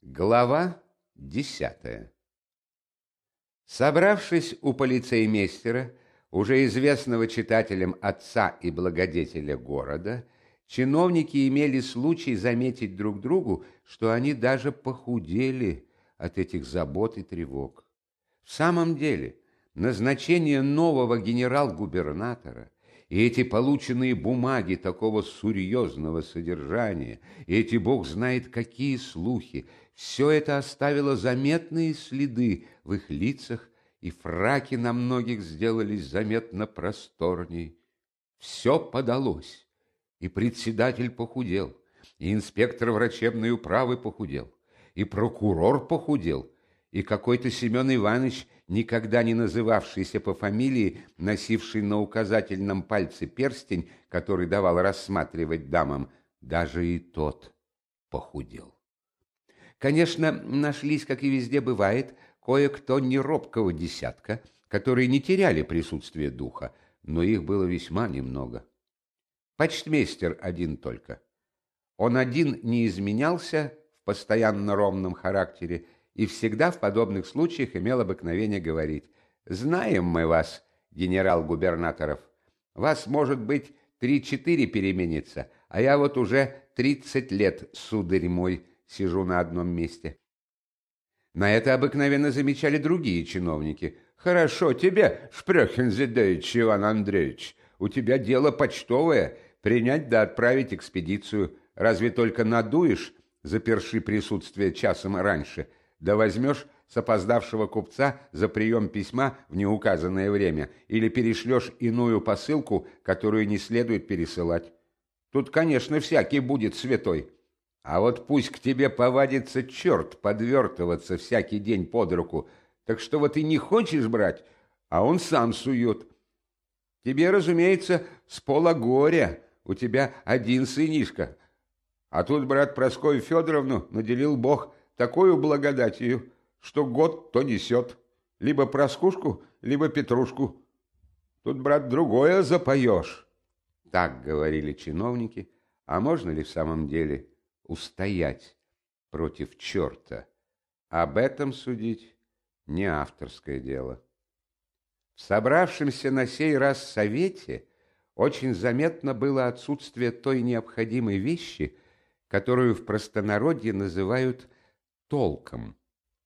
Глава 10. Собравшись у полицеймейстера, уже известного читателям отца и благодетеля города, чиновники имели случай заметить друг другу, что они даже похудели от этих забот и тревог. В самом деле, назначение нового генерал-губернатора и эти полученные бумаги такого серьезного содержания, и эти бог знает какие слухи, все это оставило заметные следы в их лицах, и фраки на многих сделались заметно просторней. Все подалось, и председатель похудел, и инспектор врачебной управы похудел, и прокурор похудел, и какой-то Семен Иванович, никогда не называвшийся по фамилии, носивший на указательном пальце перстень, который давал рассматривать дамам, даже и тот похудел. Конечно, нашлись, как и везде бывает, кое-кто неробкого десятка, которые не теряли присутствие духа, но их было весьма немного. Почтмейстер один только. Он один не изменялся в постоянно ровном характере и всегда в подобных случаях имел обыкновение говорить: «Знаем мы вас, генерал-губернаторов. Вас, может быть, 3-4 переменится, а я вот уже 30 лет, сударь мой, сижу на одном месте». На это обыкновенно замечали другие чиновники. «Хорошо тебе, Шпрехин Зидович Иван Андреевич, у тебя дело почтовое, принять да отправить экспедицию. Разве только надуешь, заперши присутствие часом раньше, да возьмешь с опоздавшего купца за прием письма в неуказанное время или перешлешь иную посылку, которую не следует пересылать. Тут, конечно, всякий будет святой. А вот пусть к тебе повадится черт подвертываться всякий день под руку, так что вот и не хочешь брать, а он сам сует. Тебе, разумеется, с пола горя, у тебя один сынишка. А тут, брат, Прасковью Федоровну наделил Бог такую благодатью, что год то несет. Либо Проскушку, либо Петрушку. Тут, брат, другое запоешь. Так говорили чиновники. А можно ли в самом деле устоять против черта? Об этом судить не авторское дело. В собравшемся на сей раз совете очень заметно было отсутствие той необходимой вещи, которую в простонародье называют толком.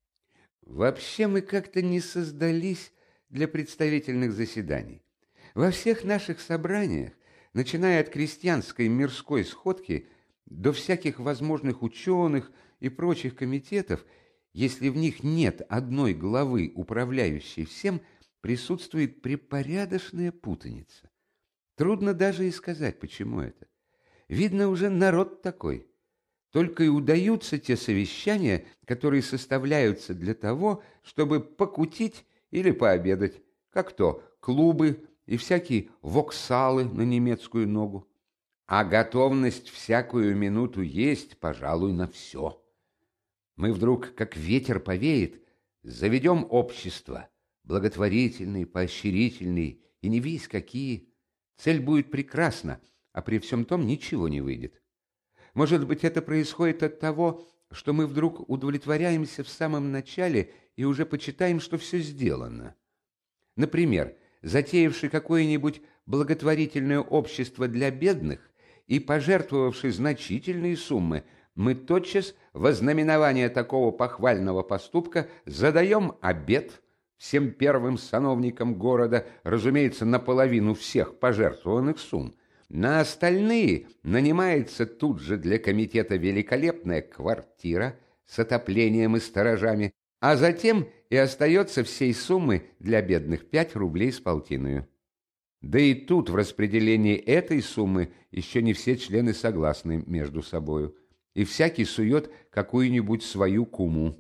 Вообще мы как-то не создались для представительных заседаний. Во всех наших собраниях, начиная от крестьянской мирской сходки до всяких возможных ученых и прочих комитетов, если в них нет одной главы, управляющей всем, присутствует препорядочная путаница. Трудно даже и сказать, почему это. Видно, уже народ такой. Только и удаются те совещания, которые составляются для того, чтобы покутить или пообедать, как то клубы и всякие воксалы на немецкую ногу. А готовность всякую минуту есть, пожалуй, на все. Мы вдруг, как ветер повеет, заведем общество, благотворительные, поощрительные и не весь какие. Цель будет прекрасна, а при всем том ничего не выйдет. Может быть, это происходит от того, что мы вдруг удовлетворяемся в самом начале и уже почитаем, что все сделано. Например, затеявши какое-нибудь благотворительное общество для бедных и пожертвовавши значительные суммы, мы тотчас во знаменование такого похвального поступка задаем обет всем первым сановникам города, разумеется, наполовину всех пожертвованных сумм. На остальные нанимается тут же для комитета великолепная квартира с отоплением и сторожами, а затем и остается всей суммы для бедных 5 рублей с полтиною. Да и тут в распределении этой суммы еще не все члены согласны между собою, и всякий сует какую-нибудь свою куму.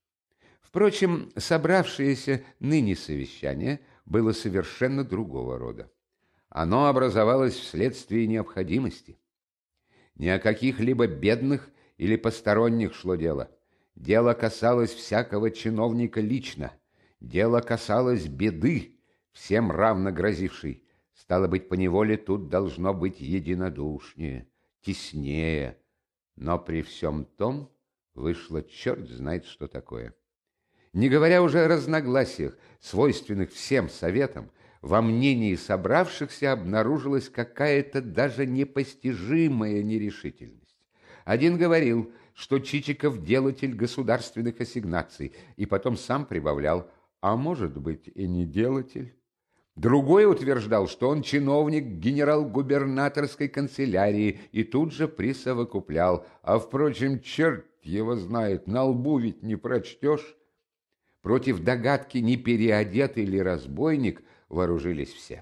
Впрочем, собравшееся ныне совещание было совершенно другого рода. Оно образовалось вследствие необходимости. Ни о каких-либо бедных или посторонних шло дело. Дело касалось всякого чиновника лично. Дело касалось беды, всем равно грозившей. Стало быть, поневоле тут должно быть единодушнее, теснее. Но при всем том Вышло черт знает что такое. Не говоря уже о разногласиях, свойственных всем советам, во мнении собравшихся обнаружилась какая-то даже непостижимая нерешительность. Один говорил, что Чичиков делатель государственных ассигнаций, и потом сам прибавлял, а может быть и не делатель. Другой утверждал, что он чиновник генерал-губернаторской канцелярии, и тут же присовокуплял, а, впрочем, черт его знает, на лбу ведь не прочтешь. Против догадки, не переодетый ли разбойник, вооружились все.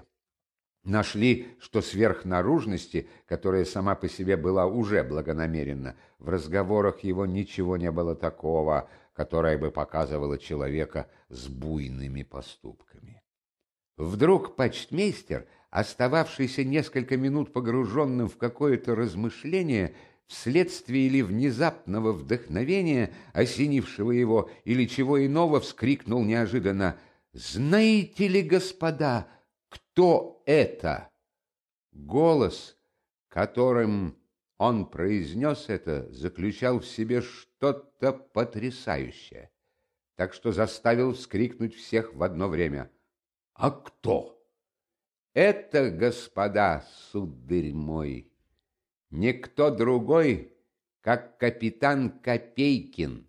Нашли, что сверх наружности, которая сама по себе была уже благонамеренна, в разговорах его ничего не было такого, которое бы показывало человека с буйными поступками. Вдруг почтмейстер, остававшийся несколько минут погруженным в какое-то размышление, вследствие или внезапного вдохновения, осенившего его, или чего иного, вскрикнул неожиданно: «Знаете ли, господа, кто это?» Голос, которым он произнес это, заключал в себе что-то потрясающее, так что заставил вскрикнуть всех в одно время. «А кто?» «Это, господа, сударь мой, никто другой, как капитан Копейкин».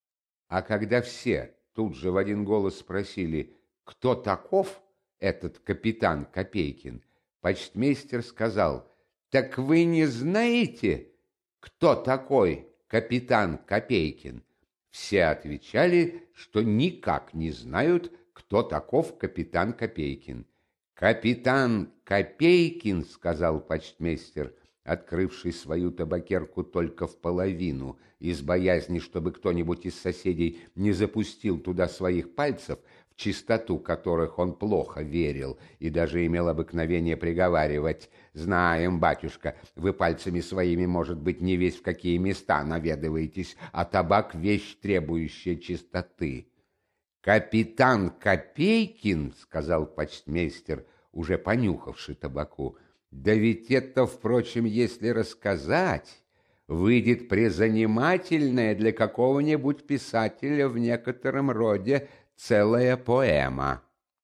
А когда все тут же в один голос спросили, кто таков этот капитан Копейкин, почтмейстер сказал: «Так вы не знаете, кто такой капитан Копейкин?» Все отвечали, что никак не знают, кто таков капитан Копейкин. «Капитан Копейкин, — сказал почтмейстер, открывший свою табакерку только в половину, из боязни, чтобы кто-нибудь из соседей не запустил туда своих пальцев, в чистоту которых он плохо верил и даже имел обыкновение приговаривать: «Знаем, батюшка, вы пальцами своими, может быть, не весь в какие места наведываетесь, а табак — вещь, требующая чистоты». «Капитан Копейкин, — сказал почтмейстер, уже понюхавший табаку, — да ведь это, впрочем, если рассказать, выйдет призанимательная для какого-нибудь писателя в некотором роде целая поэма».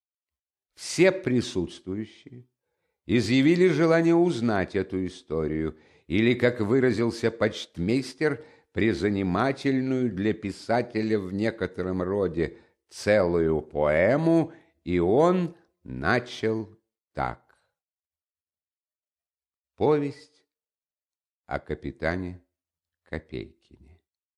Все присутствующие изъявили желание узнать эту историю, или, как выразился почтмейстер, призанимательную для писателя в некотором роде целую поэму, и он начал так. Повесть о капитане Копейкине.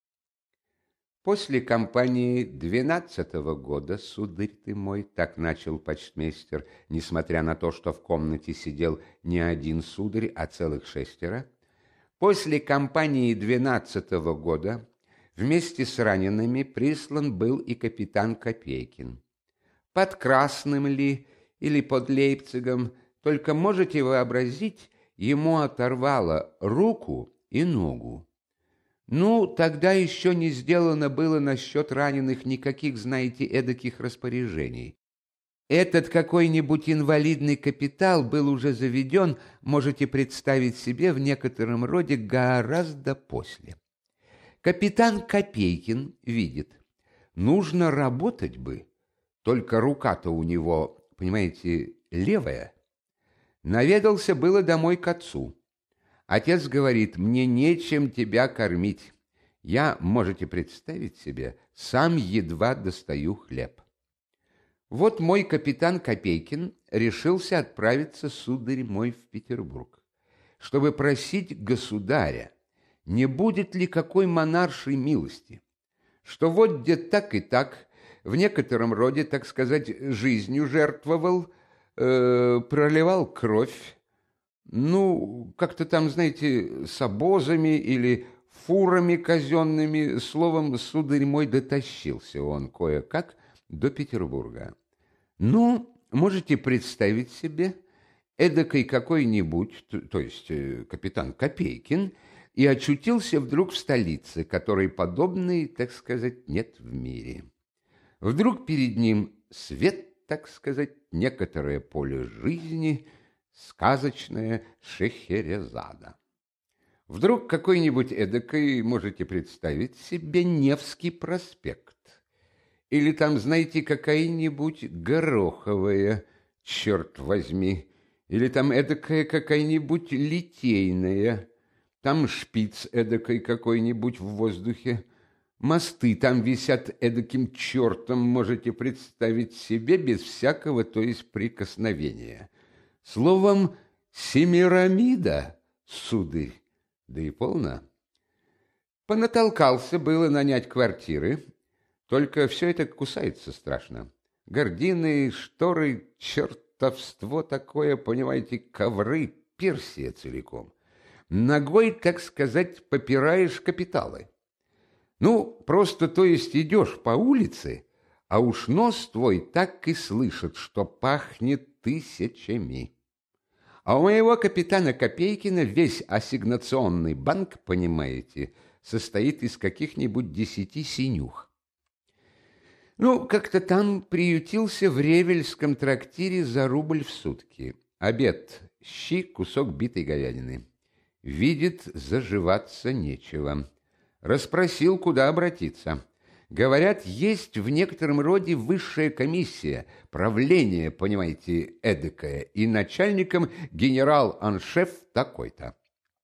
После кампании 12-го года, сударь ты мой, так начал почтмейстер, несмотря на то, что в комнате сидел не один сударь, а целых 6, после кампании 12-го года вместе с ранеными прислан был и капитан Копейкин. Под Красным ли или под Лейпцигом, только можете вообразить, ему оторвало руку и ногу. Ну, тогда еще не сделано было насчет раненых никаких, знаете, эдаких распоряжений. Этот какой-нибудь инвалидный капитал был уже заведен, можете представить себе, в некотором роде гораздо после. Капитан Копейкин видит, нужно работать бы, только рука-то у него, понимаете, левая. Наведался было домой к отцу. Отец говорит: «Мне нечем тебя кормить. Я, можете представить себе, сам едва достаю хлеб». Вот мой капитан Копейкин решился отправиться, сударь мой, в Петербург, чтобы просить государя, не будет ли какой монаршей милости, что вот где так и так, в некотором роде, так сказать, жизнью жертвовал, проливал кровь, ну, как-то там, знаете, с обозами или фурами казенными, словом, сударь мой, дотащился он кое-как до Петербурга. Ну, можете представить себе, эдакой какой-нибудь, то есть капитан Копейкин, и очутился вдруг в столице, которой подобной, так сказать, нет в мире. Вдруг перед ним свет, так сказать, некоторое поле жизни, сказочная Шехерезада. Вдруг какой-нибудь эдакой, можете представить себе, Невский проспект. Или там, знаете, какая-нибудь Гороховая, черт возьми. Или там эдакая какая-нибудь Литейная. Там шпиц эдакой какой-нибудь в воздухе. Мосты там висят эдаким чертом, можете представить себе, без всякого, то есть прикосновения. Словом, Семирамида, сударь, да и полно. Понатолкался было нанять квартиры, только все это кусается страшно. Гардины, шторы, чертовство такое, понимаете, ковры, Персия целиком. Ногой, так сказать, попираешь капиталы. Ну, просто, то есть, идешь по улице, а уж нос твой так и слышит, что пахнет тысячами. А у моего капитана Копейкина весь ассигнационный банк, понимаете, состоит из каких-нибудь 10 синюх. Ну, как-то там приютился в Ревельском трактире за рубль в сутки. Обед, щи, кусок битой говядины. Видит, заживаться нечего. Расспросил, куда обратиться. Говорят, есть в некотором роде высшая комиссия, правление, понимаете, эдакое, и начальником генерал-аншеф такой-то.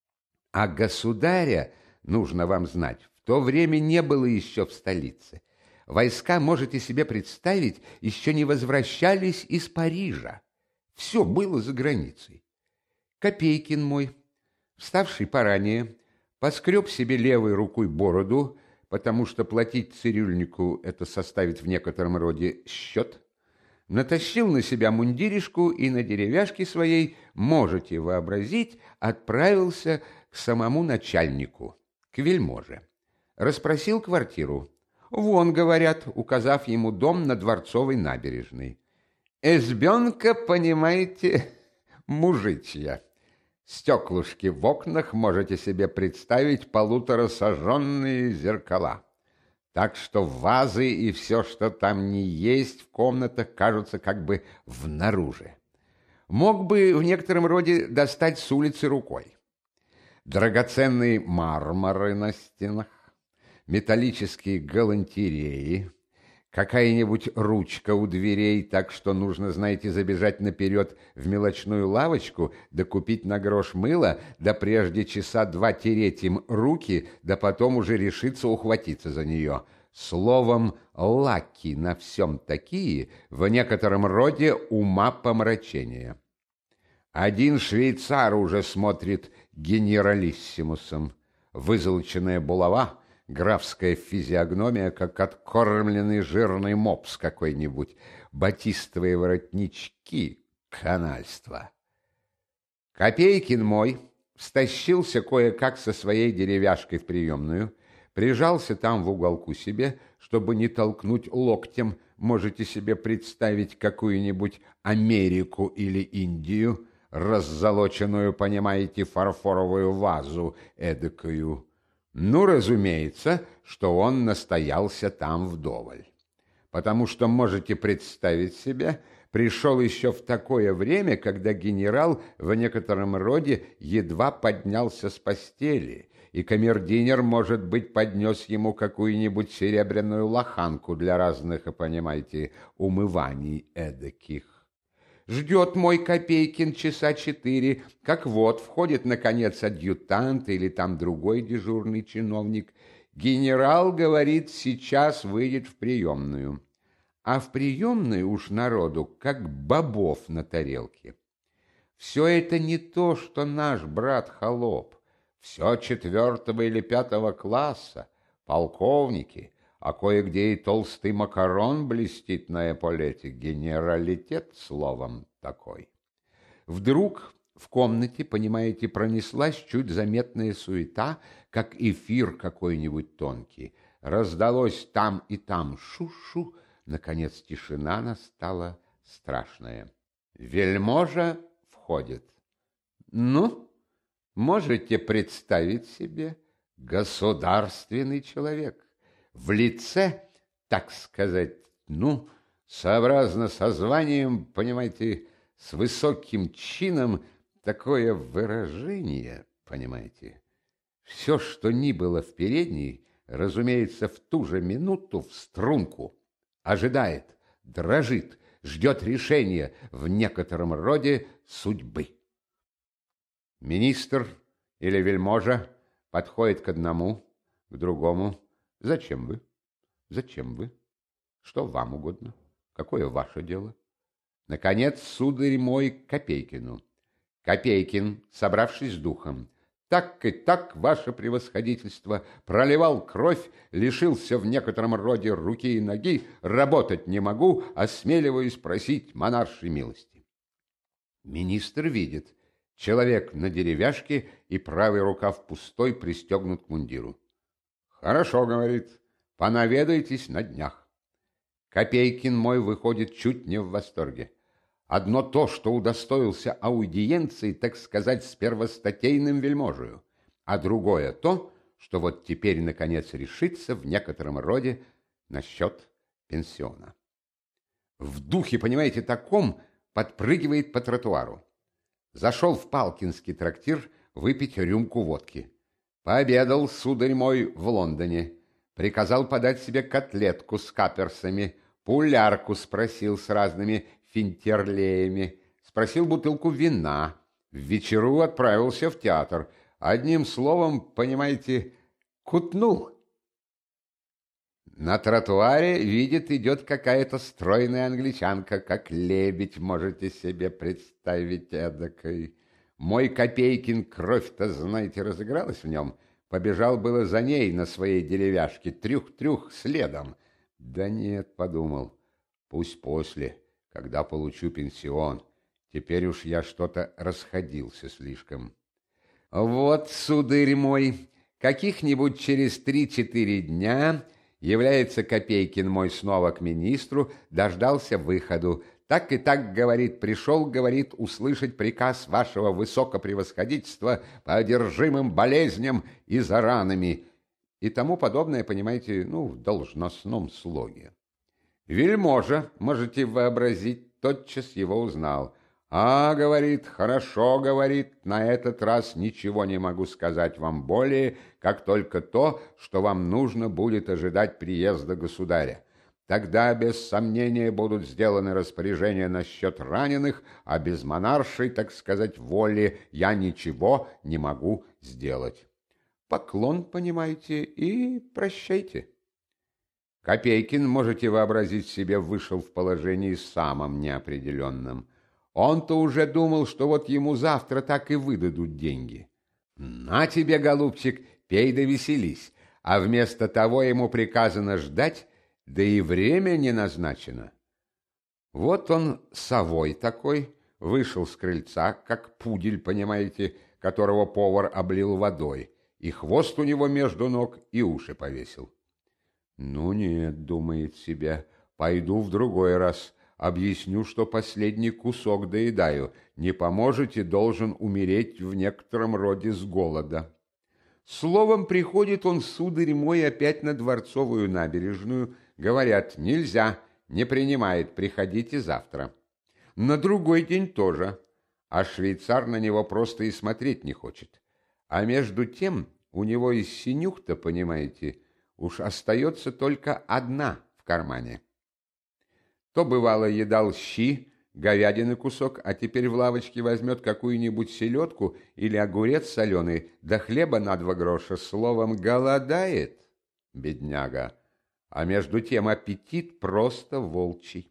А государя, нужно вам знать, в то время не было еще в столице. Войска, можете себе представить, еще не возвращались из Парижа. Все было за границей. Копейкин мой, вставший поранее, поскреб себе левой рукой бороду, потому что платить цирюльнику это составит в некотором роде счет, натащил на себя мундиришку и на деревяшке своей, можете вообразить, отправился к самому начальнику, к вельможе. Расспросил квартиру. Вон, говорят, указав ему дом на Дворцовой набережной. Избенка, понимаете, мужичья. Стеклышки в окнах, можете себе представить, 1,5-саженные зеркала. Так что вазы и все, что там не есть в комнатах, кажутся как бы внаружи. Мог бы в некотором роде достать с улицы рукой. Драгоценные мармуры на стенах, металлические галантереи, какая-нибудь ручка у дверей, так что нужно, знаете, забежать наперед в мелочную лавочку, да купить на грош мыла, да прежде часа 2 тереть им руки, да потом уже решиться ухватиться за нее. Словом, лаки на всем такие, в некотором роде умопомрачения. Один швейцар уже смотрит генералиссимусом. Вызолоченная булава, графская физиогномия, как откормленный жирный мопс какой-нибудь, батистовые воротнички, канальство. Копейкин мой стащился кое-как со своей деревяшкой в приемную, прижался там в уголку себе, чтобы не толкнуть локтем, можете себе представить какую-нибудь Америку или Индию, раззолоченную, понимаете, фарфоровую вазу эдакую. Ну, разумеется, что он настоялся там вдоволь. Потому что, можете представить себе, пришел еще в такое время, когда генерал в некотором роде едва поднялся с постели, и камердинер, может быть, поднес ему какую-нибудь серебряную лоханку для разных, понимаете, умываний эдаких. Ждет мой Копейкин часа 4, как вот входит, наконец, адъютант или там другой дежурный чиновник. Генерал, говорит, сейчас выйдет в приемную. А в приемной уж народу, как бобов на тарелке. Все это не то, что наш брат-холоп. Все 4-го или 5-го класса, полковники, а кое-где и толстый макарон блестит на эполете. Генералитет, словом, такой. Вдруг в комнате, понимаете, пронеслась чуть заметная суета, как эфир какой-нибудь тонкий. Раздалось там и там шу-шу. Наконец тишина настала страшная. Вельможа входит. Ну, можете представить себе, государственный человек. В лице, так сказать, ну, сообразно со званием, понимаете, с высоким чином, такое выражение, понимаете, Все, что ни было в передней, разумеется, в ту же минуту в струнку. Ожидает, дрожит, ждет решения, в некотором роде судьбы. Министр или вельможа подходит к одному, к другому. Зачем вы? Зачем вы? Что вам угодно? Какое ваше дело? Наконец, сударь мой, Копейкину. Копейкин, собравшись с духом: так и так, ваше превосходительство, проливал кровь, лишился в некотором роде руки и ноги, работать не могу, осмеливаюсь просить монаршей милости. Министр видит: человек на деревяшке и правый рукав пустой, пристегнут к мундиру. «Хорошо, — говорит, — понаведайтесь на днях». Копейкин мой выходит чуть не в восторге. Одно то, что удостоился аудиенции, так сказать, с первостатейным вельможею, а другое то, что вот теперь, наконец, решится в некотором роде насчет пенсиона. В духе, понимаете, таком подпрыгивает по тротуару. Зашел в Палкинский трактир выпить рюмку водки. Пообедал, сударь мой, в Лондоне. Приказал подать себе котлетку с каперсами, пулярку спросил с разными финтерлеями, спросил бутылку вина. В вечеру отправился в театр. Одним словом, понимаете, кутнул. На тротуаре, видит, идет какая-то стройная англичанка, как лебедь, можете себе представить эдакой. Мой Копейкин, кровь-то, знаете, разыгралась в нем. Побежал было за ней на своей деревяшке, трюх-трюх следом. Да нет, подумал, пусть после, когда получу пенсион. Теперь уж я что-то расходился слишком. Вот, сударь мой, каких-нибудь через 3-4 дня является Копейкин мой снова к министру, дождался выходу. Так и так, говорит, пришел, говорит, услышать приказ вашего высокопревосходительства по одержимым болезням и за ранами и тому подобное, понимаете, в должностном слоге. Вельможа, можете вообразить, тотчас его узнал. «А, — говорит, — хорошо, — говорит, — на этот раз ничего не могу сказать вам более, как только то, что вам нужно будет ожидать приезда государя. Тогда, без сомнения, будут сделаны распоряжения насчет раненых, а без монаршей, так сказать, воли я ничего не могу сделать». Поклон, понимаете, и прощайте. Копейкин, можете вообразить себе, вышел в положении самом неопределенном. Он-то уже думал, что вот ему завтра так и выдадут деньги. На тебе, голубчик, пей да веселись. А вместо того ему приказано ждать, да и время не назначено. Вот он, совой такой, вышел с крыльца, как пудель, понимаете, которого повар облил водой, и хвост у него между ног, и уши повесил. Ну нет, думает себе, пойду в другой раз. Объясню, что последний кусок доедаю. Не поможете, должен умереть в некотором роде с голода. Словом, приходит он, сударь мой, опять на Дворцовую набережную. Говорят, нельзя, не принимает, приходите завтра. На другой день тоже. А швейцар на него просто и смотреть не хочет. А между тем у него из синюх-то, понимаете, уж остается только одна в кармане. То, бывало, едал щи, говядины кусок, а теперь в лавочке возьмет какую-нибудь селедку или огурец соленый, да хлеба на 2 гроша, словом, голодает, бедняга. А между тем аппетит просто волчий.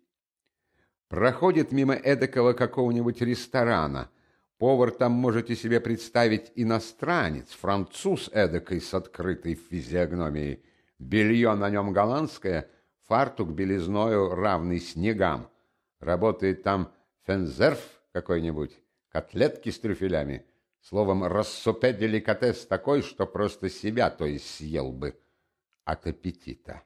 Проходит мимо эдакого какого-нибудь ресторана. Повар там, можете себе представить, иностранец, француз эдакой с открытой физиогномией. Белье на нем голландское, фартук белизною равный снегам. Работает там фензерф какой-нибудь, котлетки с трюфелями. Словом, рассупе деликатес такой, что просто себя, то есть съел бы от аппетита.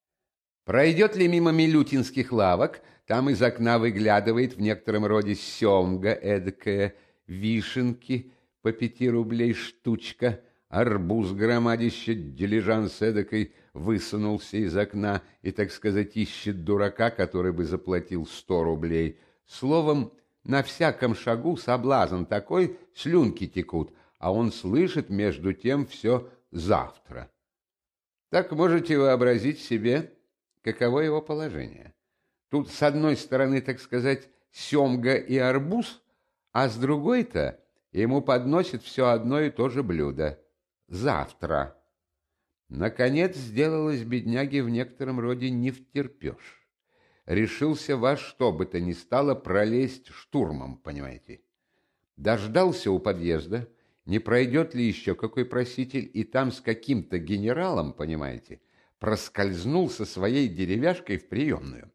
Пройдет ли мимо милютинских лавок, там из окна выглядывает в некотором роде семга эдакая, вишенки по 5 рублей штучка, арбуз громадище, дилижанс эдакой высунулся из окна и, так сказать, ищет дурака, который бы заплатил 100 рублей. Словом, на всяком шагу соблазн такой, слюнки текут, а он слышит между тем все «завтра». Так можете вообразить себе, каково его положение. Тут с одной стороны, так сказать, семга и арбуз, а с другой-то ему подносит все одно и то же блюдо — завтра. Наконец сделалось бедняге в некотором роде невтерпеж. Решился во что бы то ни стало пролезть штурмом, понимаете. Дождался у подъезда, не пройдет ли еще какой проситель, и там с каким-то генералом, понимаете, проскользнул со своей деревяшкой в приемную.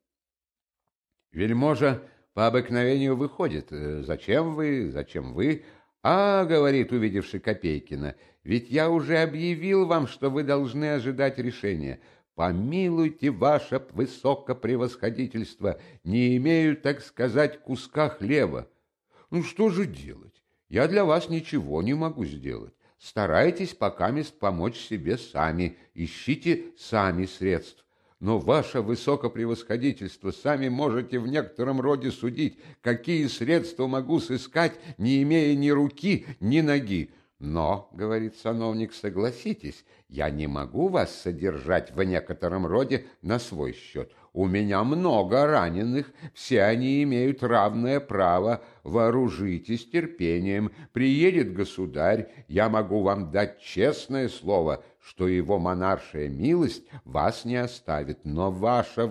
Вельможа по обыкновению выходит. «Зачем вы? Зачем вы?» «А, — говорит, увидевши Копейкина, — ведь я уже объявил вам, что вы должны ожидать решения. Помилуйте, ваше высокопревосходительство, не имею, так сказать, куска хлеба». «Ну что же делать? Я для вас ничего не могу сделать. Старайтесь покамест помочь себе сами, ищите сами средств. Но ваше высокопревосходительство, сами можете в некотором роде судить, какие средства могу сыскать, не имея ни руки, ни ноги. Но, — говорит сановник, — согласитесь, я не могу вас содержать в некотором роде на свой счет. У меня много раненых, все они имеют равное право. Вооружитесь терпением. Приедет государь, я могу вам дать честное слово, что его монаршая милость вас не оставит. Но ваше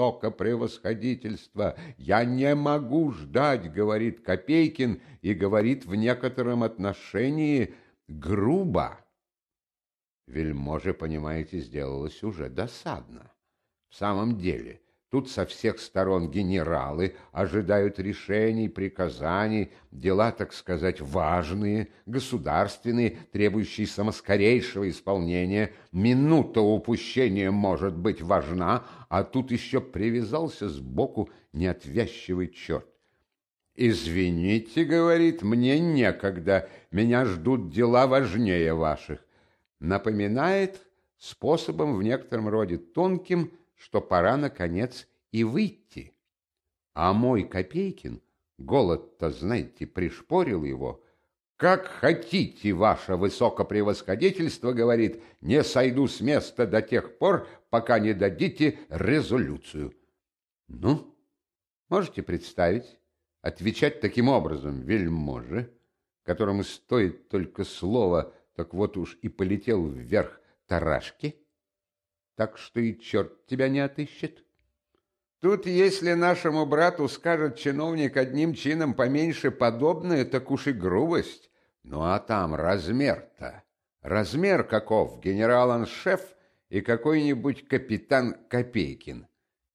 высокопревосходительство, я не могу ждать, — говорит Копейкин, и говорит в некотором отношении грубо. Вельможе, понимаете, сделалось уже досадно. В самом деле, тут со всех сторон генералы ожидают решений, приказаний, дела, так сказать, важные, государственные, требующие самоскорейшего исполнения. Минута упущения может быть важна, а тут еще привязался сбоку неотвязчивый черт. «Извините, — говорит, — мне некогда, меня ждут дела важнее ваших». Напоминает способом в некотором роде тонким, что пора, наконец, и выйти. А мой Копейкин, голод-то, знаете, пришпорил его. «Как хотите, ваше высокопревосходительство, — говорит, — не сойду с места до тех пор, пока не дадите резолюцию». Ну, можете представить, отвечать таким образом вельможе, которому стоит только слово, так вот уж и полетел вверх тарашки, так что и черт тебя не отыщет. Тут, если нашему брату скажет чиновник одним чином поменьше подобное, так уж и грубость. Ну а там размер-то. Размер каков? Генерал-аншеф и какой-нибудь капитан Копейкин.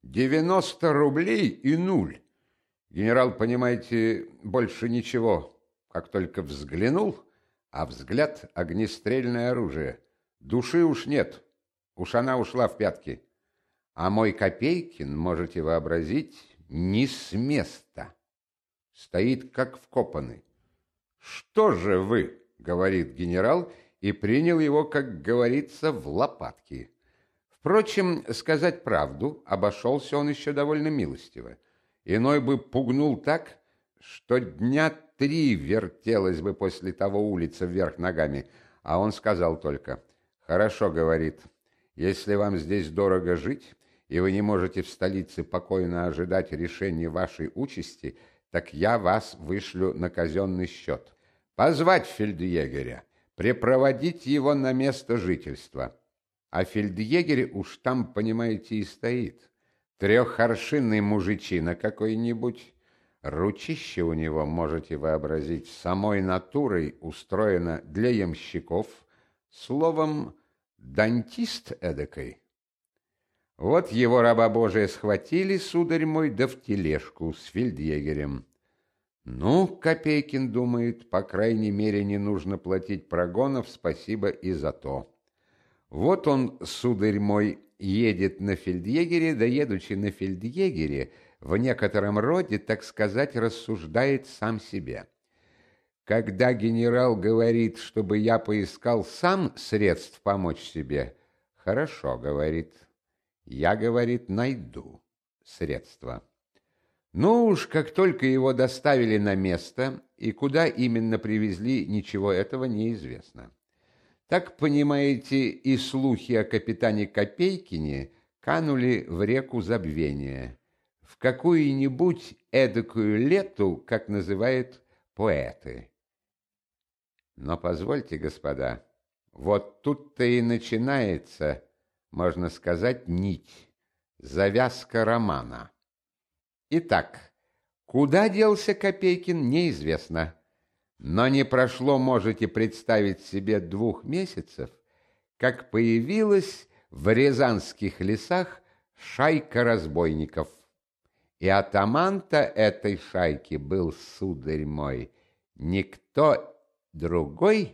90 рублей и нуль. Генерал, понимаете, больше ничего, как только взглянул, а взгляд — огнестрельное оружие. Души уж нет, уж она ушла в пятки. А мой Копейкин, можете вообразить, не с места. Стоит как вкопанный. «Что же вы?» — говорит генерал, и принял его, как говорится, в лопатки. Впрочем, сказать правду, обошелся он еще довольно милостиво. Иной бы пугнул так, что дня 3 вертелась бы после того улица вверх ногами, а он сказал только: «Хорошо, — говорит, — если вам здесь дорого жить, и вы не можете в столице покойно ожидать решения вашей участи, так я вас вышлю на казенный счет. Позвать фельдъегеря, припроводить его на место жительства». А фельдъегерь уж там, понимаете, и стоит. Трехоршинный мужичина какой-нибудь. Ручище у него, можете вообразить, самой натурой устроено для ямщиков. Словом, дантист эдакой. Вот его, раба Божия, схватили, сударь мой, да в тележку с фельдъегерем. Ну, Копейкин думает, по крайней мере, не нужно платить прогонов, спасибо и за то. Вот он, сударь мой, едет на фельдъегере, да едучи на фельдъегере, в некотором роде, так сказать, рассуждает сам себе. Когда генерал говорит, чтобы я поискал сам средств помочь себе, хорошо, говорит, я, говорит, найду средства. Ну уж, как только его доставили на место и куда именно привезли, ничего этого не известно. Так, понимаете, и слухи о капитане Копейкине канули в реку забвения, в какую-нибудь эдакую лету, как называют поэты. Но позвольте, господа, вот тут-то и начинается, можно сказать, нить, завязка романа. Итак, куда делся Копейкин, неизвестно. Но не прошло, можете представить себе, 2 месяцев, как появилась в рязанских лесах шайка разбойников. И атаман-то этой шайки был, сударь мой, никто другой.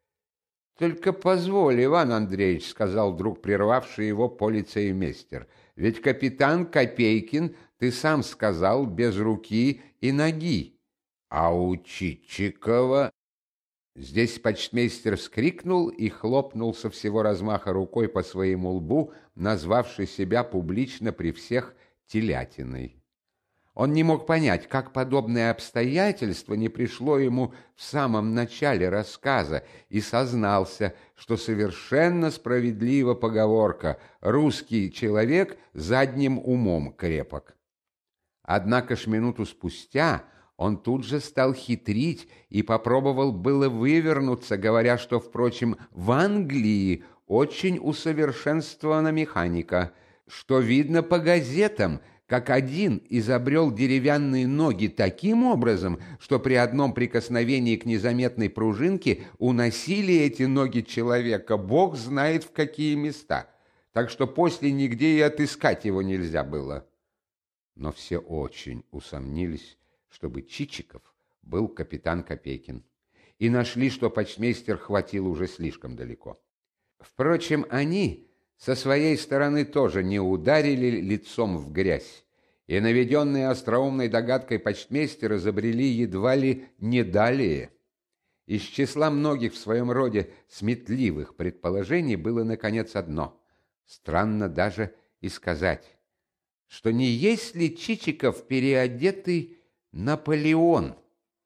«Только позволь, Иван Андреевич, — сказал вдруг прервавший его полицеймейстер, — ведь капитан Копейкин, ты сам сказал, без руки и ноги. А у Чичикова...» Здесь почтмейстер вскрикнул и хлопнул со всего размаха рукой по своему лбу, назвавший себя публично при всех телятиной. Он не мог понять, как подобное обстоятельство не пришло ему в самом начале рассказа, и сознался, что совершенно справедлива поговорка «русский человек задним умом крепок». Однако ж минуту спустя он тут же стал хитрить и попробовал было вывернуться, говоря, что, впрочем, в Англии очень усовершенствована механика, что видно по газетам, как один изобрел деревянные ноги таким образом, что при одном прикосновении к незаметной пружинке уносили эти ноги человека, бог знает в какие места, так что после нигде и отыскать его нельзя было. Но все очень усомнились, чтобы Чичиков был капитан Копейкин, и нашли, что почтмейстер хватил уже слишком далеко. Впрочем, они со своей стороны тоже не ударили лицом в грязь, и наведенные остроумной догадкой почтмейстера забрели едва ли не далее. Из числа многих в своем роде сметливых предположений было, наконец, одно, странно даже и сказать, что не есть ли Чичиков переодетый Наполеон,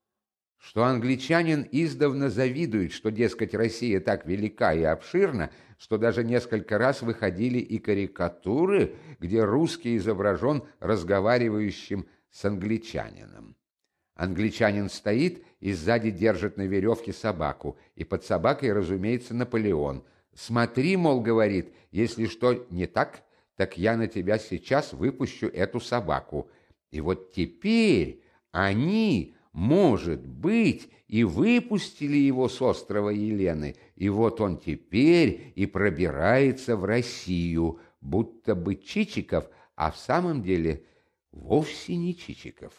что англичанин издавна завидует, что, дескать, Россия так велика и обширна, что даже несколько раз выходили и карикатуры, где русский изображен разговаривающим с англичанином. Англичанин стоит и сзади держит на веревке собаку, и под собакой, разумеется, Наполеон. «Смотри, мол, — говорит, — если что не так, так я на тебя сейчас выпущу эту собаку». И вот теперь они, может быть, и выпустили его с острова Елены, и вот он теперь и пробирается в Россию, будто бы Чичиков, а в самом деле вовсе не Чичиков.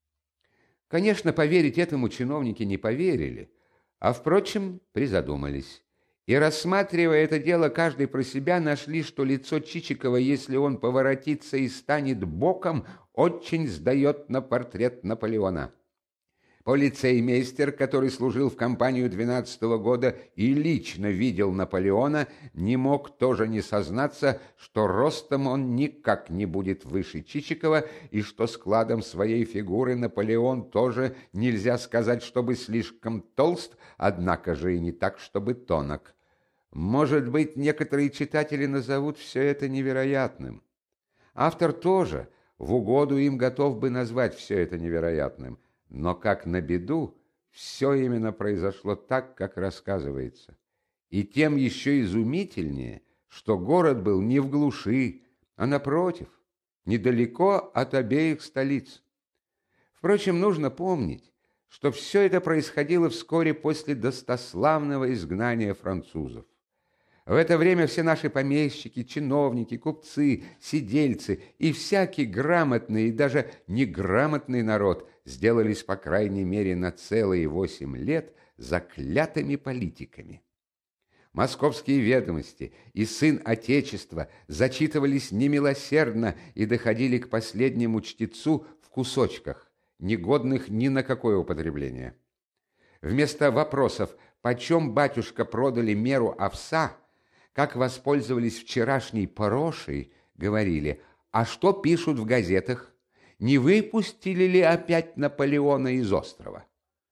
Конечно, поверить этому чиновники не поверили, а, впрочем, призадумались. И, рассматривая это дело, каждый про себя нашли, что лицо Чичикова, если он поворотится и станет боком, очень сдает на портрет Наполеона. Полицеймейстер, который служил в кампанию 12-го года и лично видел Наполеона, не мог тоже не сознаться, что ростом он никак не будет выше Чичикова, и что складом своей фигуры Наполеон тоже нельзя сказать, чтобы слишком толст, однако же и не так, чтобы тонок. Может быть, некоторые читатели назовут все это невероятным. Автор тоже в угоду им готов бы назвать все это невероятным. Но, как на беду, все именно произошло так, как рассказывается. И тем еще изумительнее, что город был не в глуши, а напротив, недалеко от обеих столиц. Впрочем, нужно помнить, что все это происходило вскоре после достославного изгнания французов. В это время все наши помещики, чиновники, купцы, сидельцы и всякий грамотный и даже неграмотный народ сделались, по крайней мере, на целые 8 лет заклятыми политиками. Московские ведомости и сын Отечества зачитывались немилосердно и доходили к последнему чтецу в кусочках, негодных ни на какое употребление. Вместо вопросов «почем, батюшка, продали меру овса?», как воспользовались вчерашней порошей, говорили: «А что пишут в газетах? Не выпустили ли опять Наполеона из острова?»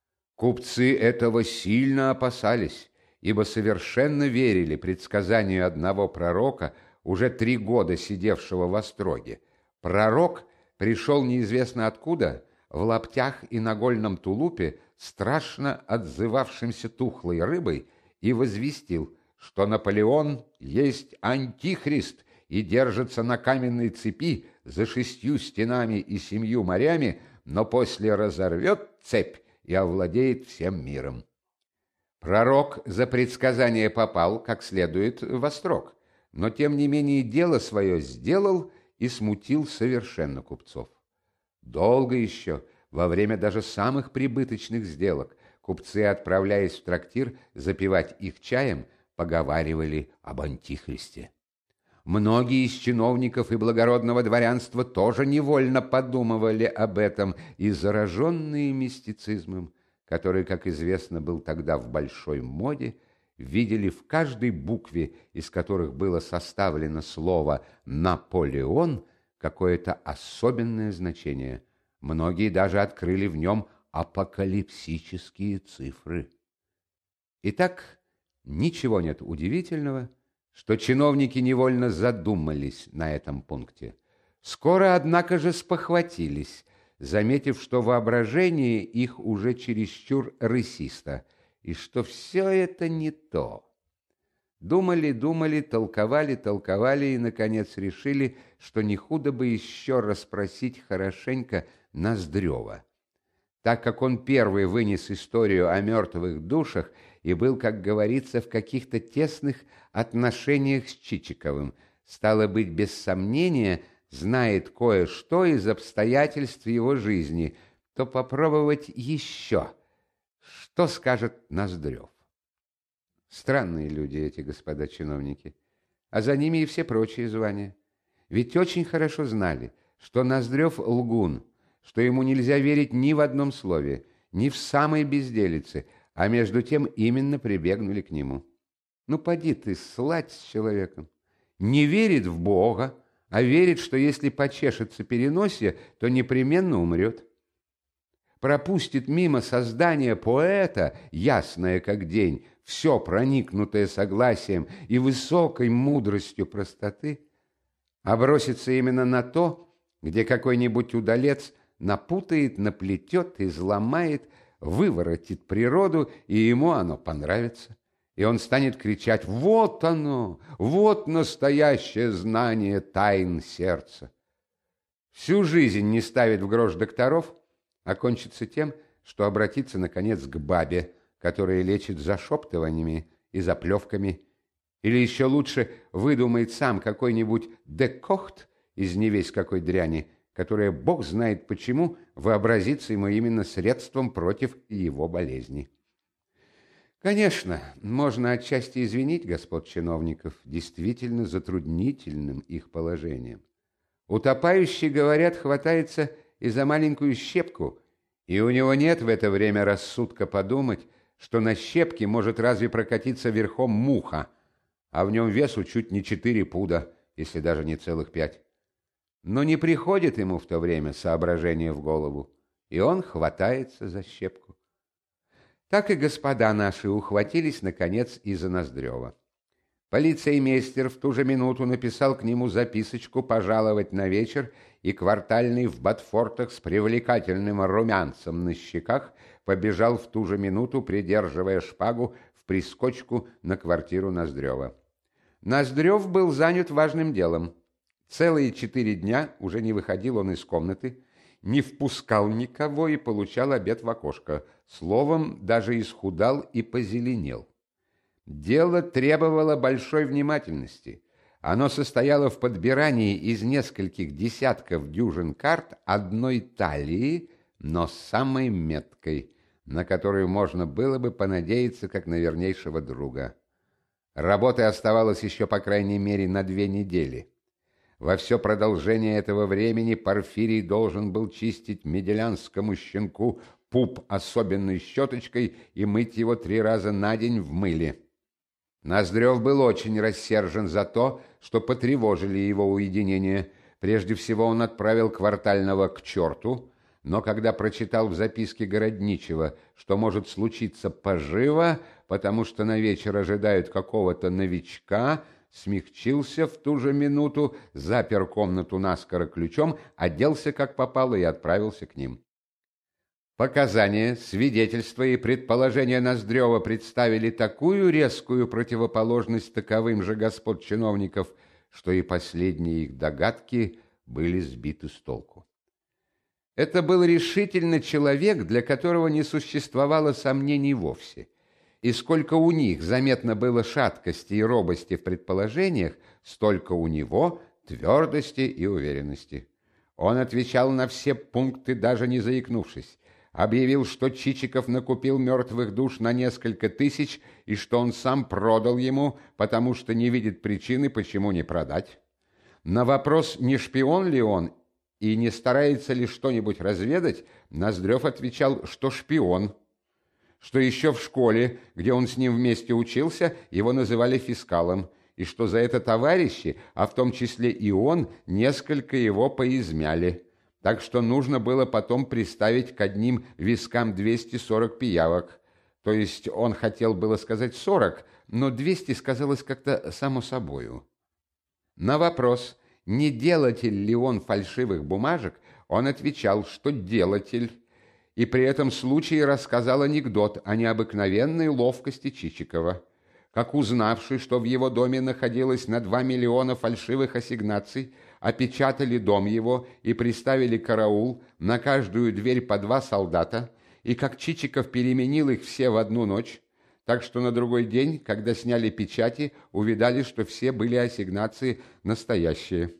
Купцы этого сильно опасались, ибо совершенно верили предсказанию одного пророка, уже 3 года сидевшего в остроге. Пророк пришел неизвестно откуда, в лаптях и нагольном тулупе, страшно отзывавшимся тухлой рыбой, и возвестил, что Наполеон есть антихрист и держится на каменной цепи за 6 стенами и 7 морями, но после разорвет цепь и овладеет всем миром. Пророк за предсказание попал, как следует, в острог, но тем не менее дело свое сделал и смутил совершенно купцов. Долго еще, во время даже самых прибыточных сделок, купцы, отправляясь в трактир запивать их чаем, поговаривали об антихристе. Многие из чиновников и благородного дворянства тоже невольно подумывали об этом, и зараженные мистицизмом, который, как известно, был тогда в большой моде, видели в каждой букве, из которых было составлено слово «Наполеон», какое-то особенное значение. Многие даже открыли в нем апокалипсические цифры. Итак, ничего нет удивительного, что чиновники невольно задумались на этом пункте. Скоро, однако же, спохватились, заметив, что воображение их уже чересчур рысисто, и что все это не то. Думали, толковали и, наконец, решили, что не худо бы еще расспросить хорошенько Ноздрева. Так как он первый вынес историю о мертвых душах и был, как говорится, в каких-то тесных отношениях с Чичиковым, стало быть, без сомнения, знает кое-что из обстоятельств его жизни, то попробовать еще. Что скажет Ноздрев? Странные люди эти господа чиновники, а за ними и все прочие звания. Ведь очень хорошо знали, что Ноздрев лгун, что ему нельзя верить ни в одном слове, ни в самой безделице, а между тем именно прибегнули к нему. Ну, поди ты, сладь с человеком. Не верит в Бога, а верит, что если почешется переносье, то непременно умрет. Пропустит мимо создания поэта, ясное как день, все проникнутое согласием и высокой мудростью простоты, а бросится именно на то, где какой-нибудь удалец напутает, наплетет, изломает, выворотит природу, и ему оно понравится. И он станет кричать: «Вот оно! Вот настоящее знание тайн сердца!» Всю жизнь не ставит в грош докторов, а кончится тем, что обратится, наконец, к бабе, которая лечит зашептываниями и заплевками, или еще лучше выдумает сам какой-нибудь декохт из невесть какой дряни, которая, бог знает почему, вообразится ему именно средством против его болезни. Конечно, можно отчасти извинить господ чиновников действительно затруднительным их положением. Утопающий, говорят, хватается и за маленькую щепку, и у него нет в это время рассудка подумать, что на щепке может разве прокатиться верхом муха, а в нем весу чуть не 4 пуда, если даже не целых 5. Но не приходит ему в то время соображение в голову, и он хватается за щепку. Так и господа наши ухватились, наконец, и за Ноздрева. Полицеймейстер в ту же минуту написал к нему записочку пожаловать на вечер, и квартальный в ботфортах с привлекательным румянцем на щеках побежал в ту же минуту, придерживая шпагу, в прискочку на квартиру Ноздрева. Ноздрев был занят важным делом. Целые 4 дня уже не выходил он из комнаты, не впускал никого и получал обед в окошко. Словом, даже исхудал и позеленел. Дело требовало большой внимательности. Оно состояло в подбирании из нескольких десятков дюжин карт одной талии, но самой меткой, на которую можно было бы понадеяться как на вернейшего друга. Работы оставалось еще по крайней мере на 2 недели. Во все продолжение этого времени Порфирий должен был чистить меделянскому щенку пуп особенной щеточкой и мыть его 3 раза на день в мыле. Ноздрев был очень рассержен за то, что потревожили его уединение. Прежде всего он отправил квартального к черту, но когда прочитал в записке Городничего, что может случиться поживо, потому что на вечер ожидают какого-то новичка, смягчился в ту же минуту, запер комнату наскоро ключом, оделся как попало и отправился к ним. Показания, свидетельства и предположения Ноздрева представили такую резкую противоположность таковым же господ чиновников, что и последние их догадки были сбиты с толку. Это был решительно человек, для которого не существовало сомнений вовсе. И сколько у них заметно было шаткости и робости в предположениях, столько у него твердости и уверенности. Он отвечал на все пункты, даже не заикнувшись. Объявил, что Чичиков накупил мертвых душ на несколько тысяч и что он сам продал ему, потому что не видит причины, почему не продать. На вопрос, не шпион ли он и не старается ли что-нибудь разведать, Ноздрев отвечал, что шпион, что еще в школе, где он с ним вместе учился, его называли фискалом, и что за это товарищи, а в том числе и он, несколько его поизмяли. Так что нужно было потом приставить к одним вискам 240 пиявок. То есть он хотел было сказать 40, но 200 сказалось как-то само собою. На вопрос, не делатель ли он фальшивых бумажек, он отвечал, что делатель, и при этом случае рассказал анекдот о необыкновенной ловкости Чичикова. Как узнавший, что в его доме находилось на 2 миллиона фальшивых ассигнаций, опечатали дом его и приставили караул, на каждую дверь по 2 солдата, и как Чичиков переменил их все в одну ночь, так что на другой день, когда сняли печати, увидали, что все были ассигнации настоящие.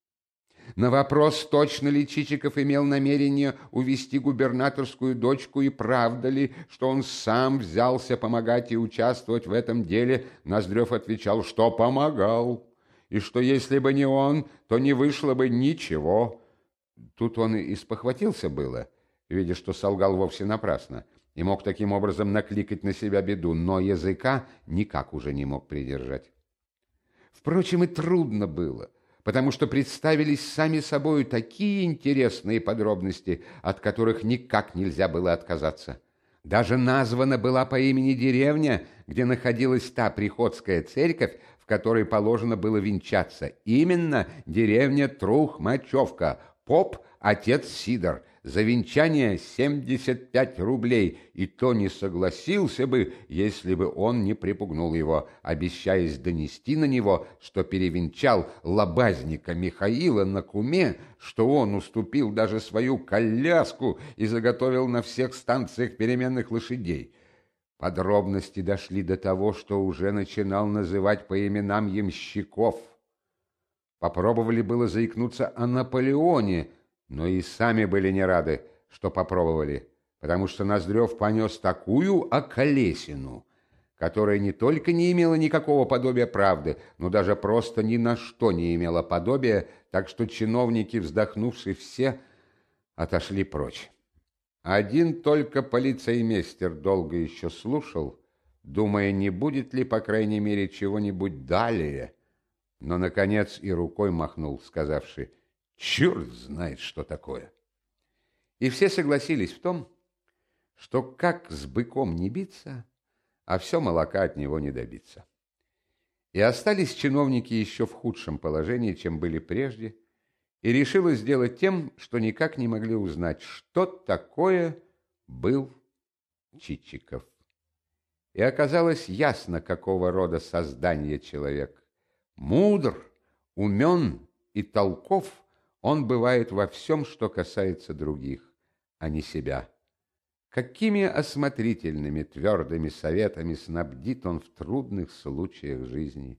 На вопрос, точно ли Чичиков имел намерение увести губернаторскую дочку и правда ли, что он сам взялся помогать и участвовать в этом деле, Ноздрев отвечал, что помогал, и что если бы не он, то не вышло бы ничего. Тут он и спохватился было, видя, что солгал вовсе напрасно, и мог таким образом накликать на себя беду, но языка никак уже не мог придержать. Впрочем, и трудно было, потому что представились сами собою такие интересные подробности, от которых никак нельзя было отказаться. Даже названа была по имени деревня, где находилась та приходская церковь, в которой положено было венчаться. Именно деревня Трухмачевка, поп отец Сидор. За венчание 75 рублей, и то не согласился бы, если бы он не припугнул его, обещаясь донести на него, что перевенчал лобазника Михаила на куме, что он уступил даже свою коляску и заготовил на всех станциях переменных лошадей. Подробности дошли до того, что уже начинал называть по именам ямщиков. Попробовали было заикнуться о Наполеоне, но и сами были не рады, что попробовали, потому что Ноздрев понес такую околесину, которая не только не имела никакого подобия правды, но даже просто ни на что не имела подобия, так что чиновники, вздохнувшие все, отошли прочь. Один только полицеймейстер долго еще слушал, думая, не будет ли, по крайней мере, чего-нибудь далее, но, наконец, и рукой махнул, сказавши: «Черт знает, что такое!» И все согласились в том, что как с быком не биться, а все молока от него не добиться. И остались чиновники еще в худшем положении, чем были прежде, и решилось сделать тем, что никак не могли узнать, что такое был Чичиков. И оказалось ясно, какого рода создание человек. Мудр, умен и толков он бывает во всем, что касается других, а не себя. Какими осмотрительными, твердыми советами снабдит он в трудных случаях жизни.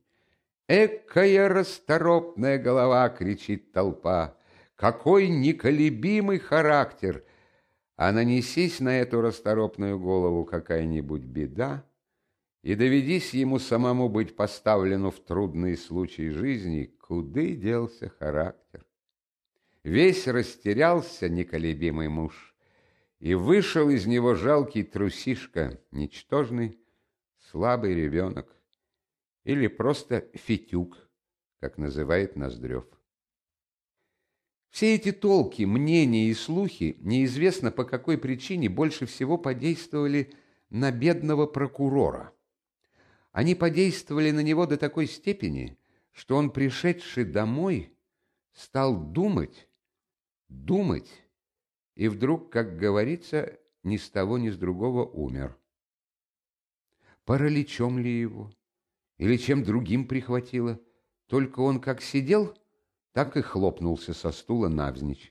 «Экая расторопная голова!» — кричит толпа. «Какой неколебимый характер!» А нанесись на эту расторопную голову какая-нибудь беда, и доведись ему самому быть поставлену в трудные случаи жизни, куды делся характер? Весь растерялся неколебимый муж, и вышел из него жалкий трусишка, ничтожный, слабый ребенок, или просто фитюк, как называет Ноздрев. Все эти толки, мнения и слухи, неизвестно по какой причине, больше всего подействовали на бедного прокурора. Они подействовали на него до такой степени, что он, пришедший домой, стал думать, и вдруг, как говорится, ни с того ни с другого умер. Параличом ли его, или чем другим прихватило, только он как сидел, так и хлопнулся со стула навзничь.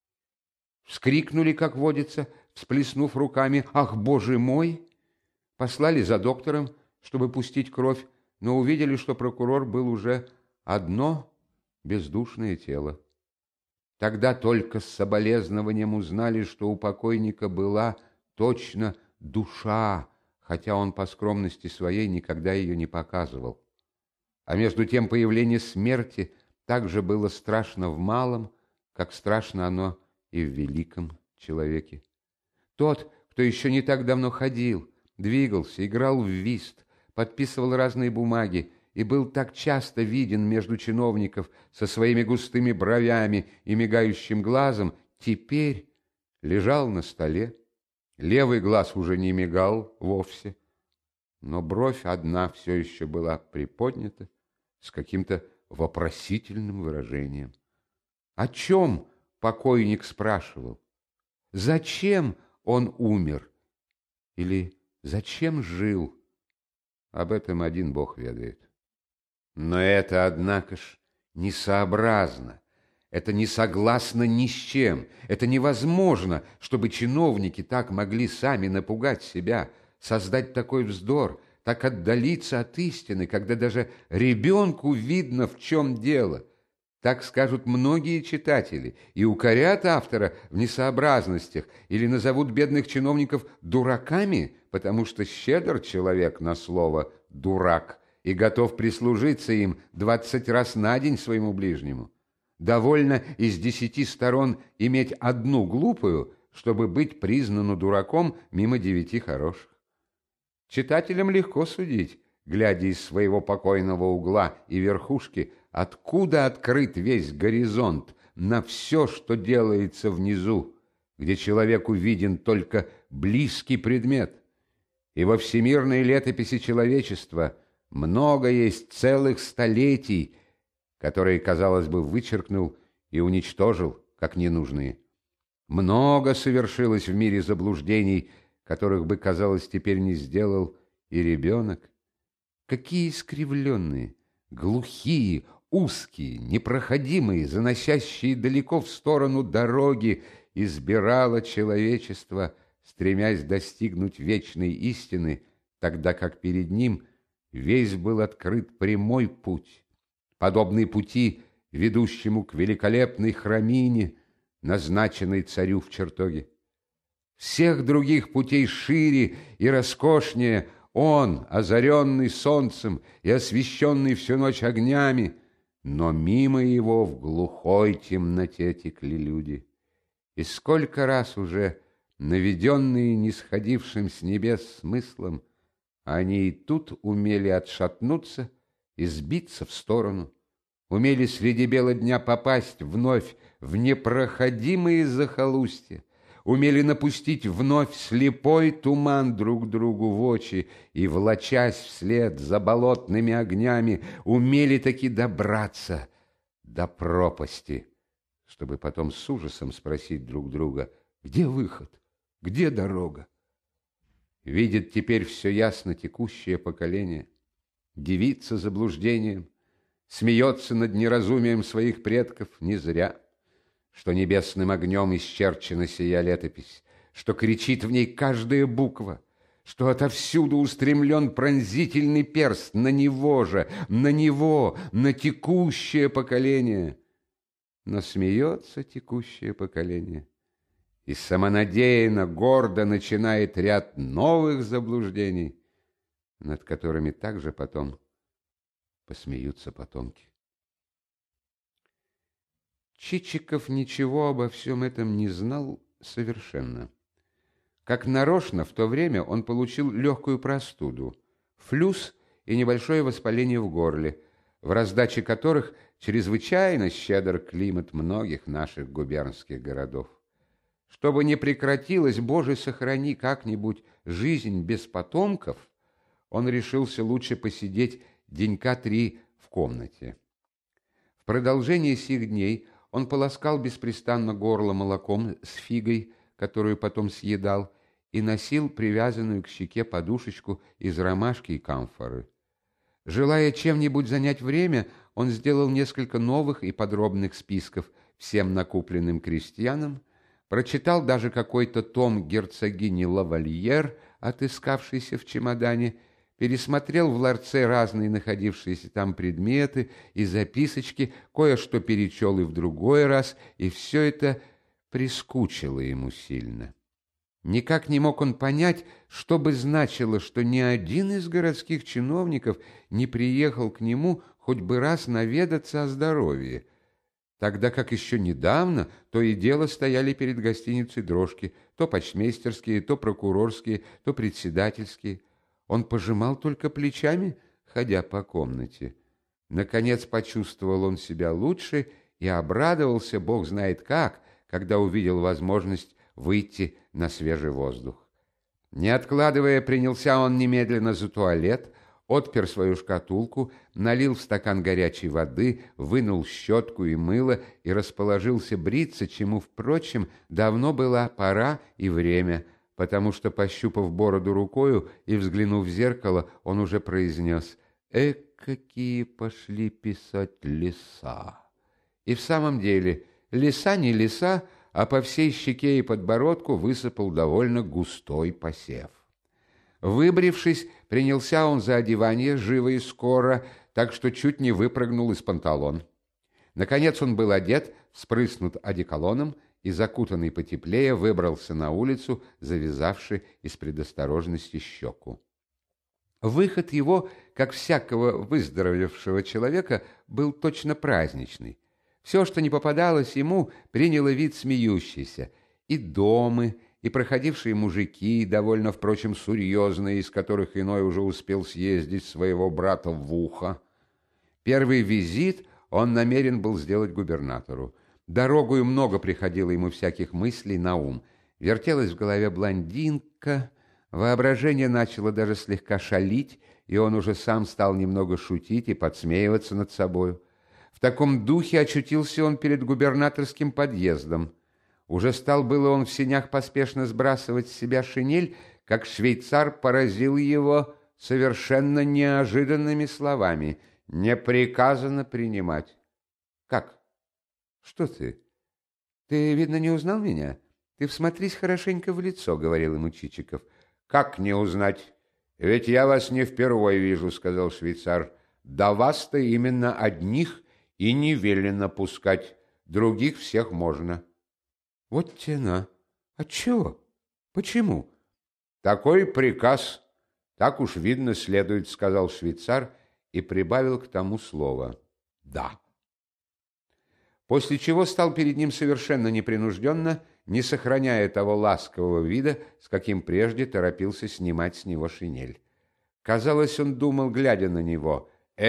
Вскрикнули, как водится, всплеснув руками: «Ах, Боже мой!» Послали за доктором, чтобы пустить кровь, но увидели, что прокурор был уже одно бездушное тело. Тогда только с соболезнованием узнали, что у покойника была точно душа, хотя он по скромности своей никогда ее не показывал. А между тем появление смерти также было страшно в малом, как страшно оно и в великом человеке. Тот, кто еще не так давно ходил, двигался, играл в вист, подписывал разные бумаги и был так часто виден между чиновников со своими густыми бровями и мигающим глазом, теперь лежал на столе. Левый глаз уже не мигал вовсе, но бровь одна все еще была приподнята с каким-то вопросительным выражением. О чем покойник спрашивал? Зачем он умер? Или зачем жил? Об этом один Бог ведает. Но это, однако ж, несообразно. Это не согласно ни с чем. Это невозможно, чтобы чиновники так могли сами напугать себя, создать такой вздор, так отдалиться от истины, когда даже ребенку видно, в чем дело. Так скажут многие читатели и укорят автора в несообразностях или назовут бедных чиновников дураками, потому что щедр человек на слово «дурак» и готов прислужиться им 20 раз на день своему ближнему. Довольно из 10 сторон иметь одну глупую, чтобы быть признанным дураком мимо 9 хороших. Читателям легко судить, глядя из своего покойного угла и верхушки, откуда открыт весь горизонт на все, что делается внизу, где человеку виден только близкий предмет. И во всемирной летописи человечества много есть целых столетий, которые, казалось бы, вычеркнул и уничтожил, как ненужные. Много совершилось в мире заблуждений, которых бы, казалось, теперь не сделал и ребенок. Какие искривленные, глухие, узкие, непроходимые, заносящие далеко в сторону дороги избирало человечество, стремясь достигнуть вечной истины, тогда как перед ним весь был открыт прямой путь, подобный пути, ведущему к великолепной храмине, назначенной царю в чертоге. Всех других путей шире и роскошнее он, озаренный солнцем и освещенный всю ночь огнями, но мимо его в глухой темноте текли люди. И сколько раз уже, наведенные нисходившим с небес смыслом, они и тут умели отшатнуться и сбиться в сторону, умели среди бела дня попасть вновь в непроходимые захолустья, умели напустить вновь слепой туман друг другу в очи и, влачась вслед за болотными огнями, умели таки добраться до пропасти, чтобы потом с ужасом спросить друг друга: где выход, где дорога? Видит теперь все ясно текущее поколение, дивится заблуждением, смеется над неразумием своих предков не зря, что небесным огнем исчерчена сия летопись, что кричит в ней каждая буква, что отовсюду устремлен пронзительный перст на него же, на него, на текущее поколение. Но смеется текущее поколение и самонадеянно, гордо начинает ряд новых заблуждений, над которыми также потом посмеются потомки. Чичиков ничего обо всем этом не знал совершенно. Как нарочно в то время он получил легкую простуду, флюс и небольшое воспаление в горле, в раздаче которых чрезвычайно щедр климат многих наших губернских городов. Чтобы не прекратилась, Боже, сохрани как-нибудь жизнь без потомков, он решился лучше посидеть денька 3 в комнате. В продолжение сих дней он полоскал беспрестанно горло молоком с фигой, которую потом съедал, и носил привязанную к щеке подушечку из ромашки и камфоры. Желая чем-нибудь занять время, он сделал несколько новых и подробных списков всем накупленным крестьянам, прочитал даже какой-то том герцогини Лавальер, отыскавшийся в чемодане, пересмотрел в ларце разные находившиеся там предметы и записочки, кое-что перечел и в другой раз, и все это прискучило ему сильно. Никак не мог он понять, что бы значило, что ни один из городских чиновников не приехал к нему хоть бы раз наведаться о здоровье, тогда как еще недавно то и дело стояли перед гостиницей дрожки, то почтмейстерские, то прокурорские, то председательские. Он пожимал только плечами, ходя по комнате. Наконец почувствовал он себя лучше и обрадовался, бог знает как, когда увидел возможность выйти на свежий воздух. Не откладывая, принялся он немедленно за туалет, отпер свою шкатулку, налил в стакан горячей воды, вынул щетку и мыло и расположился бриться, чему, впрочем, давно была пора и время, потому что, пощупав бороду рукою и взглянув в зеркало, он уже произнес: какие пошли писать леса!» И в самом деле, леса не леса, а по всей щеке и подбородку высыпал довольно густой посев. Выбрившись, принялся он за одевание живо и скоро, так что чуть не выпрыгнул из панталон. Наконец он был одет, вспрыснут одеколоном и, закутанный потеплее, выбрался на улицу, завязавши из предосторожности щеку. Выход его, как всякого выздоровевшего человека, был точно праздничный. Все, что не попадалось ему, приняло вид смеющийся. И домы, и проходившие мужики, довольно, впрочем, серьезные, из которых иной уже успел съездить своего брата в ухо. Первый визит он намерен был сделать губернатору. Дорогою много приходило ему всяких мыслей на ум. Вертелась в голове блондинка, воображение начало даже слегка шалить, и он уже сам стал немного шутить и подсмеиваться над собою. В таком духе очутился он перед губернаторским подъездом. Уже стал было он в сенях поспешно сбрасывать с себя шинель, как швейцар поразил его совершенно неожиданными словами: «Не приказано принимать». «Как? Что ты? Ты, видно, не узнал меня? Ты всмотрись хорошенько в лицо», — говорил ему Чичиков. «Как не узнать? Ведь я вас не впервой вижу», — сказал швейцар. «Да вас-то именно одних и не велено пускать, других всех можно». «Вот тена. Отчего? Почему?» «Такой приказ. Так уж видно следует», — сказал швейцар и прибавил к тому слово «да». После чего стал перед ним совершенно непринужденно, не сохраняя того ласкового вида, с каким прежде торопился снимать с него шинель. Казалось, он думал, глядя на него: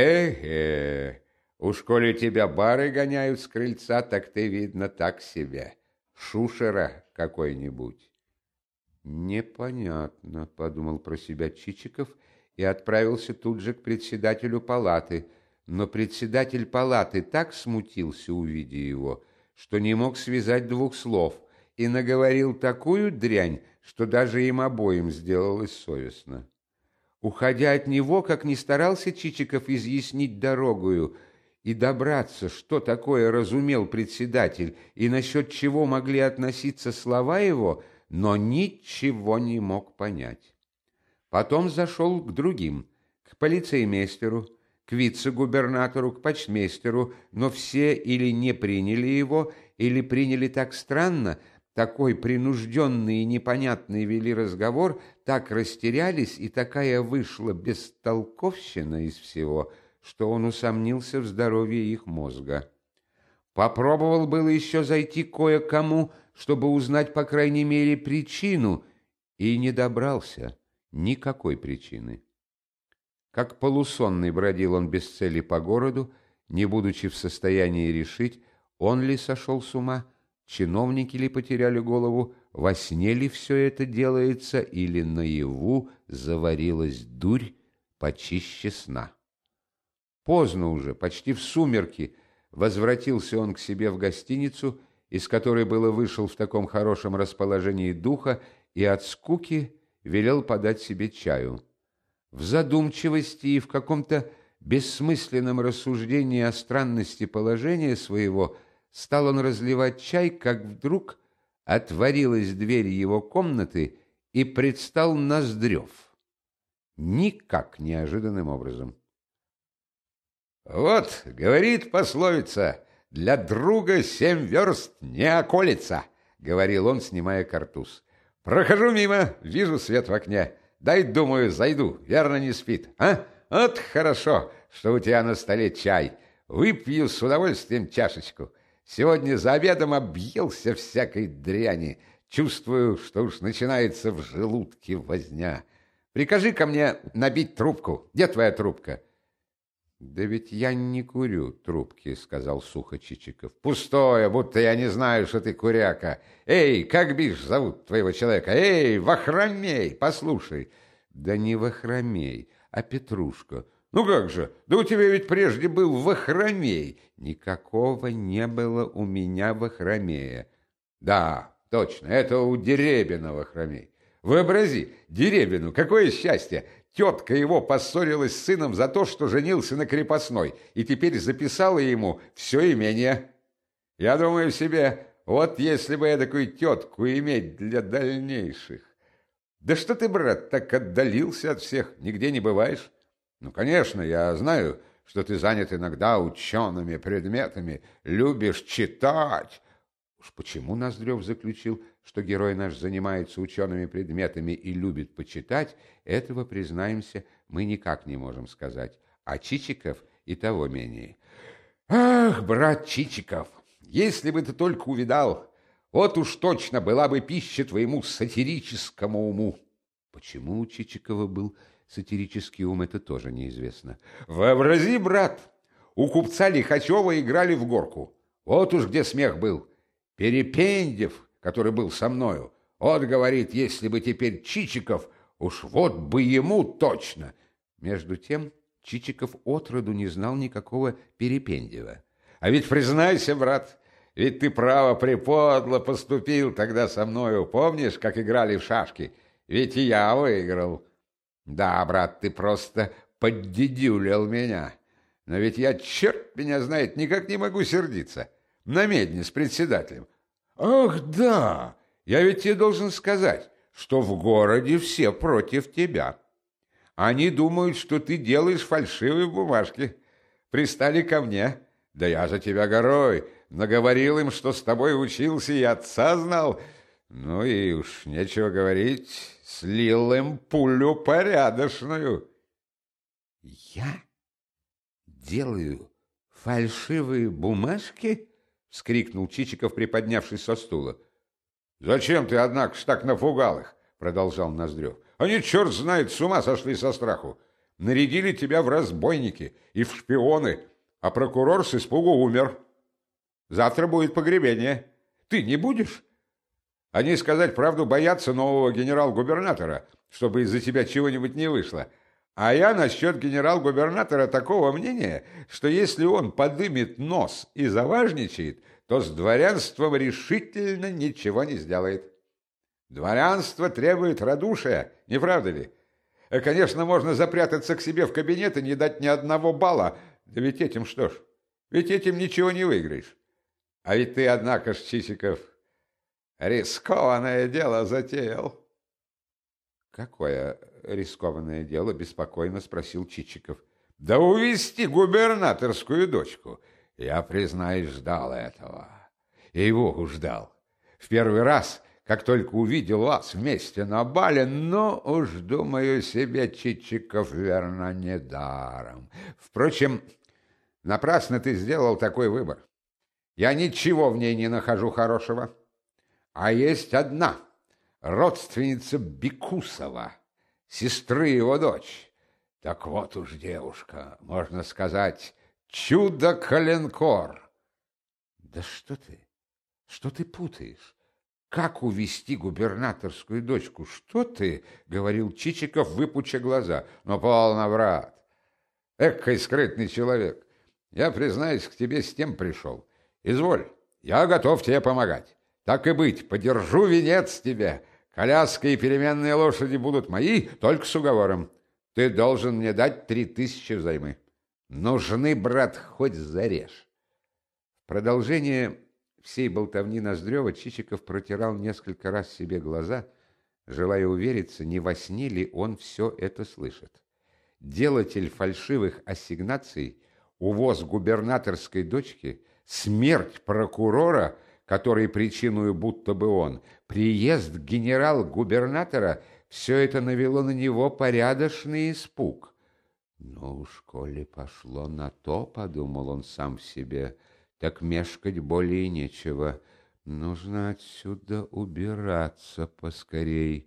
уж коли тебя бары гоняют с крыльца, так ты, видно, так себе, шушера какой-нибудь». «Непонятно», — подумал про себя Чичиков и отправился тут же к председателю палаты. Но председатель палаты так смутился, увидя его, что не мог связать двух слов, и наговорил такую дрянь, что даже им обоим сделалось совестно. Уходя от него, как ни старался Чичиков изъяснить дорогою и добраться, что такое разумел председатель и насчет чего могли относиться слова его, но ничего не мог понять. Потом зашел к другим, к полицеймейстеру, к вице-губернатору, к почтмейстеру, но все или не приняли его, или приняли так странно, такой принужденный и непонятный вели разговор, так растерялись, и такая вышла бестолковщина из всего, что он усомнился в здоровье их мозга. Попробовал было еще зайти кое-кому, чтобы узнать, по крайней мере, причину, и не добрался никакой причины. Как полусонный бродил он без цели по городу, не будучи в состоянии решить, он ли сошел с ума, чиновники ли потеряли голову, во сне ли все это делается или наяву заварилась дурь почище сна. Поздно уже, почти в сумерки, возвратился он к себе в гостиницу, из которой было вышел в таком хорошем расположении духа, и от скуки велел подать себе чаю. В задумчивости и в каком-то бессмысленном рассуждении о странности положения своего стал он разливать чай, как вдруг отворилась дверь его комнаты, и предстал Ноздрев. Никак неожиданным образом. «Вот, — говорит пословица, — для друга 7 верст не околется, — говорил он, снимая картуз. Прохожу мимо, вижу свет в окне. Дай, думаю, зайду, верно, не спит. А? Вот хорошо, что у тебя на столе чай. Выпью с удовольствием чашечку. Сегодня за обедом объелся всякой дряни. Чувствую, что уж начинается в желудке возня. Прикажи ко мне набить трубку. Где твоя трубка?» «Да ведь я не курю трубки», — сказал сухо Чичиков. «Пустое, будто я не знаю, что ты куряка. Эй, как бишь зовут твоего человека? Эй, Вахромей, послушай». «Да не Вахромей, а Петрушка». «Ну как же? Да у тебя ведь прежде был Вахромей». «Никакого не было у меня Вахромея». «Да, точно, это у Деребина Вахромей. Вообрази, Деребину, какое счастье! Тетка его поссорилась с сыном за то, что женился на крепостной, и теперь записала ему все имение. Я думаю себе, вот если бы я такую тетку иметь для дальнейших. Да что ты, брат, так отдалился от всех, нигде не бываешь? Ну, конечно, я знаю, что ты занят иногда учеными предметами, любишь читать». Уж почему Ноздрев заключил, что герой наш занимается учеными предметами и любит почитать, этого, признаемся, мы никак не можем сказать, а Чичиков и того менее. «Ах, брат Чичиков, если бы ты только увидал, вот уж точно была бы пища твоему сатирическому уму». Почему у Чичикова был сатирический ум, это тоже неизвестно. «Вообрази, брат, у купца Лихачева играли в горку. Вот уж где смех был. Перепендев, который был со мною, вот, говорит, если бы теперь Чичиков, уж вот бы ему точно». Между тем Чичиков отроду не знал никакого Перепендева. «А ведь признайся, брат, ведь ты, право, преподло поступил тогда со мною. Помнишь, как играли в шашки? Ведь и я выиграл. Да, брат, ты просто поддедюлил меня. Но ведь я, черт меня знает, никак не могу сердиться. На медне с председателем. Ах, да, я ведь тебе должен сказать, что в городе все против тебя. Они думают, что ты делаешь фальшивые бумажки. Пристали ко мне. Да я за тебя горой. Наговорил им, что с тобой учился и отца знал. Ну и уж нечего говорить, слил им пулю порядочную». «Я делаю фальшивые бумажки?» — вскрикнул Чичиков, приподнявшись со стула. «Зачем ты, однако ж, так напугал их?» — продолжал Ноздрев. «Они, черт знает, с ума сошли со страху. Нарядили тебя в разбойники и в шпионы, а прокурор с испугу умер. Завтра будет погребение. Ты не будешь? Они, сказать правду, боятся нового генерал-губернатора, чтобы из-за тебя чего-нибудь не вышло. А я насчет генерал-губернатора такого мнения, что если он подымет нос и заважничает, то с дворянством решительно ничего не сделает. Дворянство требует радушия, не правда ли? Конечно, можно запрятаться к себе в кабинет и не дать ни одного бала, да ведь этим что ж, ведь этим ничего не выиграешь. А ведь ты, однако ж, Чичиков, рискованное дело затеял». «Какое рискованное дело?» — беспокойно спросил Чичиков. «Да увести губернаторскую дочку. Я, признаюсь, ждал этого. Ей-богу, ждал. В первый раз, как только увидел вас вместе на бале, но уж, думаю себе, Чичиков, верно, недаром. Впрочем, напрасно ты сделал такой выбор. Я ничего в ней не нахожу хорошего. А есть одна, родственница Бекусова, сестры его дочь. Так вот уж девушка, можно сказать, чудо-коленкор. Да что ты путаешь? Как увести губернаторскую дочку? Что ты? — говорил Чичиков, выпуча глаза. Ну, полно, брат. Эккой скрытный человек. Я, признаюсь, к тебе с тем пришел. Изволь, я готов тебе помогать. Так и быть, подержу венец тебе. Коляска и переменные лошади будут мои, только с уговором. Ты должен мне дать 3000 взаймы. Нужны, брат, хоть зарежь. В продолжение всей болтовни Ноздрева Чичиков протирал несколько раз себе глаза, желая увериться, не во сне ли он все это слышит. Делатель фальшивых ассигнаций, увоз губернаторской дочки, смерть прокурора, который причиною будто бы он, приезд генерал-губернатора — все это навело на него порядочный испуг. «Ну уж, коли пошло на то, — подумал он сам в себе, — так мешкать более нечего. Нужно отсюда убираться поскорей».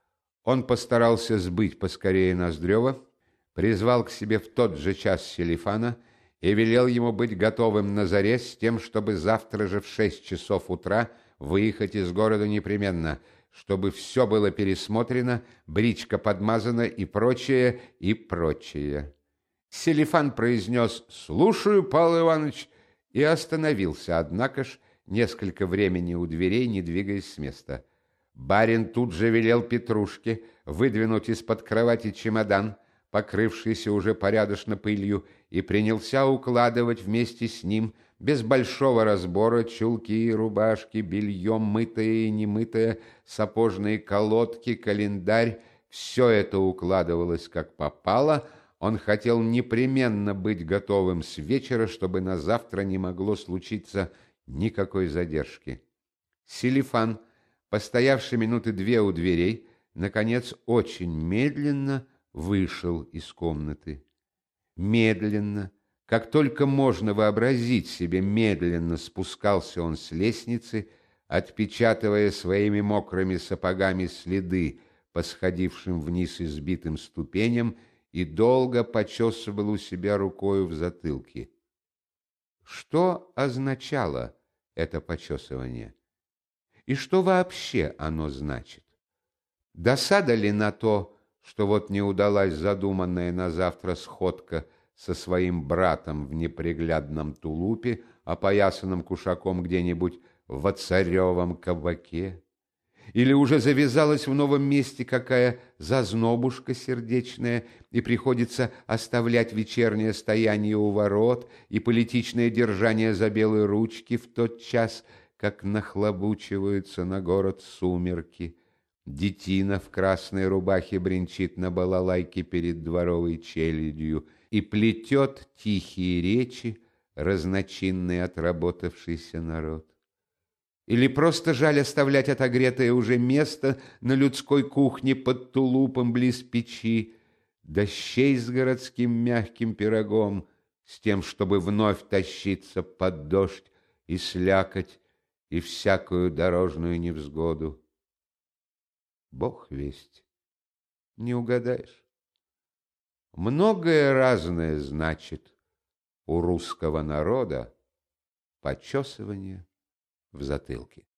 Он постарался сбыть поскорее Ноздрева, призвал к себе в тот же час Селифана и велел ему быть готовым на заре с тем, чтобы завтра же в 6 часов утра выехать из города непременно, чтобы все было пересмотрено, бричка подмазана и прочее, и прочее. Селифан произнес «Слушаю, Павел Иванович», и остановился, однако ж, несколько времени у дверей, не двигаясь с места. Барин тут же велел Петрушке выдвинуть из-под кровати чемодан, покрывшийся уже порядочно пылью, и принялся укладывать вместе с ним, без большого разбора, чулки и рубашки, белье, мытое и немытое, сапожные колодки, календарь. Все это укладывалось как попало. Он хотел непременно быть готовым с вечера, чтобы на завтра не могло случиться никакой задержки. Селифан, постоявший минуты 2 у дверей, наконец очень медленно вышел из комнаты. Медленно, как только можно вообразить себе, медленно спускался он с лестницы, отпечатывая своими мокрыми сапогами следы по сходившим вниз избитым ступеням, и долго почесывал у себя рукою в затылке. Что означало это почесывание? И что вообще оно значит? Досада ли на то, что вот не удалась задуманная на завтра сходка со своим братом в неприглядном тулупе, опоясанном кушаком где-нибудь в царевом кабаке? Или уже завязалась в новом месте какая зазнобушка сердечная, и приходится оставлять вечернее стояние у ворот и политичное держание за белые ручки в тот час, как нахлобучиваются на город сумерки? Детина в красной рубахе бренчит на балалайке перед дворовой челядью и плетет тихие речи, разночинный отработавшийся народ. Или просто жаль оставлять отогретое уже место на людской кухне под тулупом близ печи, да щей с городским мягким пирогом, с тем, чтобы вновь тащиться под дождь и слякоть и всякую дорожную невзгоду. Бог весть, не угадаешь. Многое разное значит у русского народа почесывание в затылке.